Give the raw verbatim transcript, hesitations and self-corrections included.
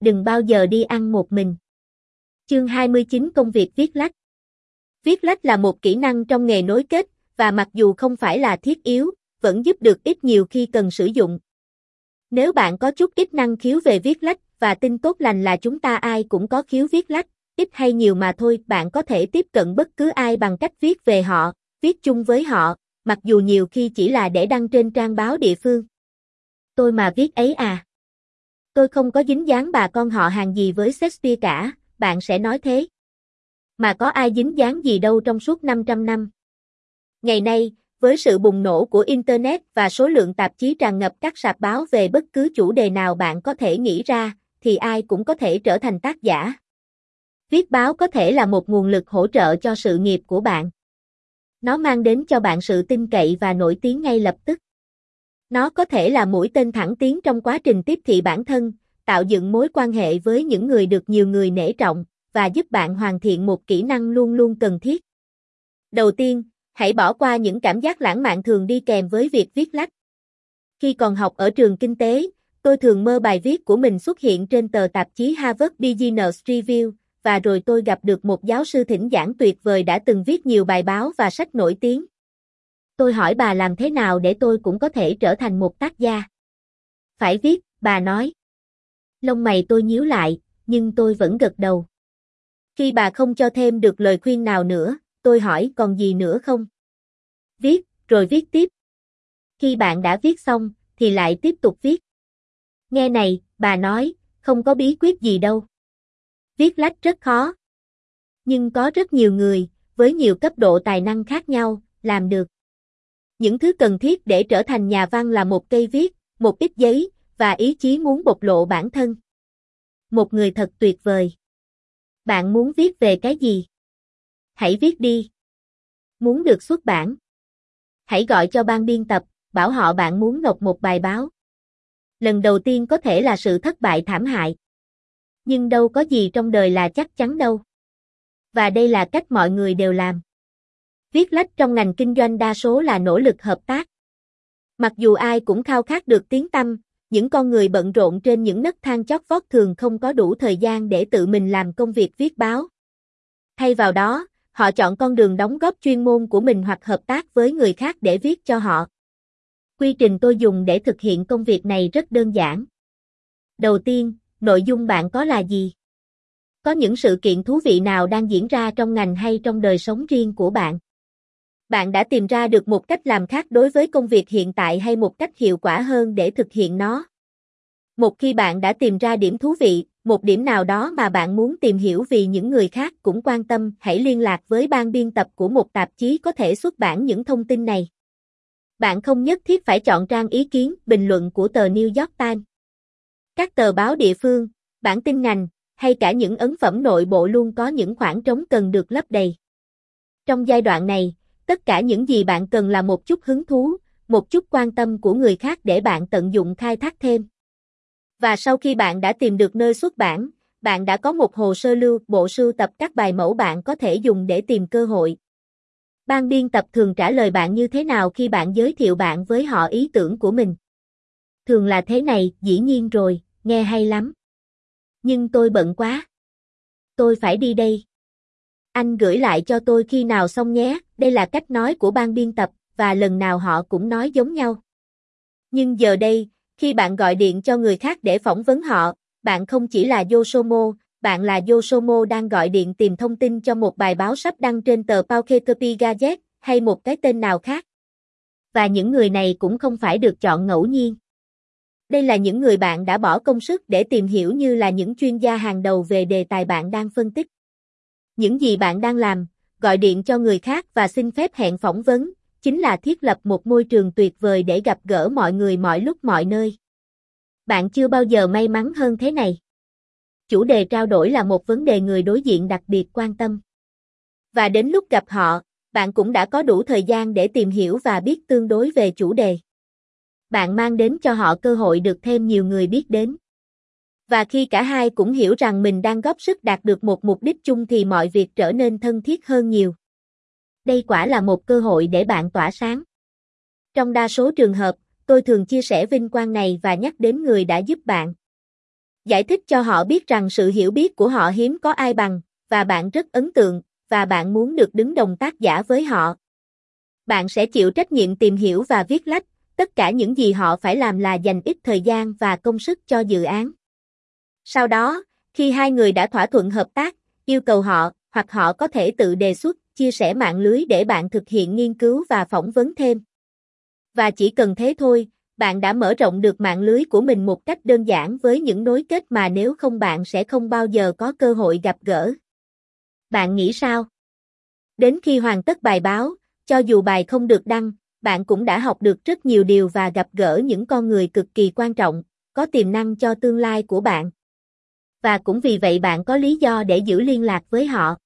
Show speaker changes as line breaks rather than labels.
đừng bao giờ đi ăn một mình. Chương hai mươi chín Công việc viết lách. Viết lách là một kỹ năng trong nghề nối kết, và mặc dù không phải là thiết yếu, vẫn giúp được ít nhiều khi cần sử dụng. Nếu bạn có chút ít năng khiếu về viết lách, và tin tốt lành là chúng ta ai cũng có khiếu viết lách, ít hay nhiều mà thôi, bạn có thể tiếp cận bất cứ ai bằng cách viết về họ, viết chung với họ, mặc dù nhiều khi chỉ là để đăng trên trang báo địa phương. Tôi mà viết ấy à? Tôi không có dính dáng bà con họ hàng gì với Shakespeare cả, bạn sẽ nói thế. Mà có ai dính dáng gì đâu trong suốt năm trăm năm. Ngày nay, với sự bùng nổ của Internet và số lượng tạp chí tràn ngập các sạp báo về bất cứ chủ đề nào bạn có thể nghĩ ra, thì ai cũng có thể trở thành tác giả. Viết báo có thể là một nguồn lực hỗ trợ cho sự nghiệp của bạn. Nó mang đến cho bạn sự tin cậy và nổi tiếng ngay lập tức. Nó có thể là mũi tên thẳng tiến trong quá trình tiếp thị bản thân, tạo dựng mối quan hệ với những người được nhiều người nể trọng, và giúp bạn hoàn thiện một kỹ năng luôn luôn cần thiết. Đầu tiên, hãy bỏ qua những cảm giác lãng mạn thường đi kèm với việc viết lách. Khi còn học ở trường kinh tế, tôi thường mơ bài viết của mình xuất hiện trên tờ tạp chí Harvard Business Review, và rồi tôi gặp được một giáo sư thỉnh giảng tuyệt vời đã từng viết nhiều bài báo và sách nổi tiếng. Tôi hỏi bà làm thế nào để tôi cũng có thể trở thành một tác gia. Phải viết, bà nói. Lông mày tôi nhíu lại, nhưng tôi vẫn gật đầu. Khi bà không cho thêm được lời khuyên nào nữa, tôi hỏi còn gì nữa không? Viết, rồi viết tiếp. Khi bạn đã viết xong, thì lại tiếp tục viết. Nghe này, bà nói, không có bí quyết gì đâu. Viết lách rất khó. Nhưng có rất nhiều người, với nhiều cấp độ tài năng khác nhau, làm được. Những thứ cần thiết để trở thành nhà văn là một cây viết, một ít giấy, và ý chí muốn bộc lộ bản thân. Một người thật tuyệt vời. Bạn muốn viết về cái gì? Hãy viết đi. Muốn được xuất bản? Hãy gọi cho ban biên tập, bảo họ bạn muốn nộp một bài báo. Lần đầu tiên có thể là sự thất bại thảm hại. Nhưng đâu có gì trong đời là chắc chắn đâu. Và đây là cách mọi người đều làm. Viết lách trong ngành kinh doanh đa số là nỗ lực hợp tác. Mặc dù ai cũng khao khát được tiếng tăm, những con người bận rộn trên những nấc thang chót vót thường không có đủ thời gian để tự mình làm công việc viết báo. Thay vào đó, họ chọn con đường đóng góp chuyên môn của mình hoặc hợp tác với người khác để viết cho họ. Quy trình tôi dùng để thực hiện công việc này rất đơn giản. Đầu tiên, nội dung bạn có là gì? Có những sự kiện thú vị nào đang diễn ra trong ngành hay trong đời sống riêng của bạn? Bạn đã tìm ra được một cách làm khác đối với công việc hiện tại hay một cách hiệu quả hơn để thực hiện nó? Một khi bạn đã tìm ra điểm thú vị, một điểm nào đó mà bạn muốn tìm hiểu vì những người khác cũng quan tâm, hãy liên lạc với ban biên tập của một tạp chí có thể xuất bản những thông tin này. Bạn không nhất thiết phải chọn trang ý kiến, bình luận của tờ New York Times. Các tờ báo địa phương, bản tin ngành, hay cả những ấn phẩm nội bộ luôn có những khoảng trống cần được lấp đầy. Trong giai đoạn này, tất cả những gì bạn cần là một chút hứng thú, một chút quan tâm của người khác để bạn tận dụng khai thác thêm. Và sau khi bạn đã tìm được nơi xuất bản, bạn đã có một hồ sơ lưu, bộ sưu tập các bài mẫu bạn có thể dùng để tìm cơ hội. Ban biên tập thường trả lời bạn như thế nào khi bạn giới thiệu bạn với họ ý tưởng của mình? Thường là thế này, dĩ nhiên rồi, nghe hay lắm. Nhưng tôi bận quá. Tôi phải đi đây. Anh gửi lại cho tôi khi nào xong nhé, đây là cách nói của ban biên tập, và lần nào họ cũng nói giống nhau. Nhưng giờ đây, khi bạn gọi điện cho người khác để phỏng vấn họ, bạn không chỉ là Yosomo, bạn là Yosomo đang gọi điện tìm thông tin cho một bài báo sắp đăng trên tờ Poughkeepsie Gazette, hay một cái tên nào khác. Và những người này cũng không phải được chọn ngẫu nhiên. Đây là những người bạn đã bỏ công sức để tìm hiểu như là những chuyên gia hàng đầu về đề tài bạn đang phân tích. Những gì bạn đang làm, gọi điện cho người khác và xin phép hẹn phỏng vấn, chính là thiết lập một môi trường tuyệt vời để gặp gỡ mọi người mọi lúc mọi nơi. Bạn chưa bao giờ may mắn hơn thế này. Chủ đề trao đổi là một vấn đề người đối diện đặc biệt quan tâm. Và đến lúc gặp họ, bạn cũng đã có đủ thời gian để tìm hiểu và biết tương đối về chủ đề. Bạn mang đến cho họ cơ hội được thêm nhiều người biết đến. Và khi cả hai cũng hiểu rằng mình đang góp sức đạt được một mục đích chung thì mọi việc trở nên thân thiết hơn nhiều. Đây quả là một cơ hội để bạn tỏa sáng. Trong đa số trường hợp, tôi thường chia sẻ vinh quang này và nhắc đến người đã giúp bạn. Giải thích cho họ biết rằng sự hiểu biết của họ hiếm có ai bằng, và bạn rất ấn tượng, và bạn muốn được đứng đồng tác giả với họ. Bạn sẽ chịu trách nhiệm tìm hiểu và viết lách, tất cả những gì họ phải làm là dành ít thời gian và công sức cho dự án. Sau đó, khi hai người đã thỏa thuận hợp tác, yêu cầu họ, hoặc họ có thể tự đề xuất, chia sẻ mạng lưới để bạn thực hiện nghiên cứu và phỏng vấn thêm. Và chỉ cần thế thôi, bạn đã mở rộng được mạng lưới của mình một cách đơn giản với những nối kết mà nếu không bạn sẽ không bao giờ có cơ hội gặp gỡ. Bạn nghĩ sao? Đến khi hoàn tất bài báo, cho dù bài không được đăng, bạn cũng đã học được rất nhiều điều và gặp gỡ những con người cực kỳ quan trọng, có tiềm năng cho tương lai của bạn. Và cũng vì vậy bạn có lý do để giữ liên lạc với họ.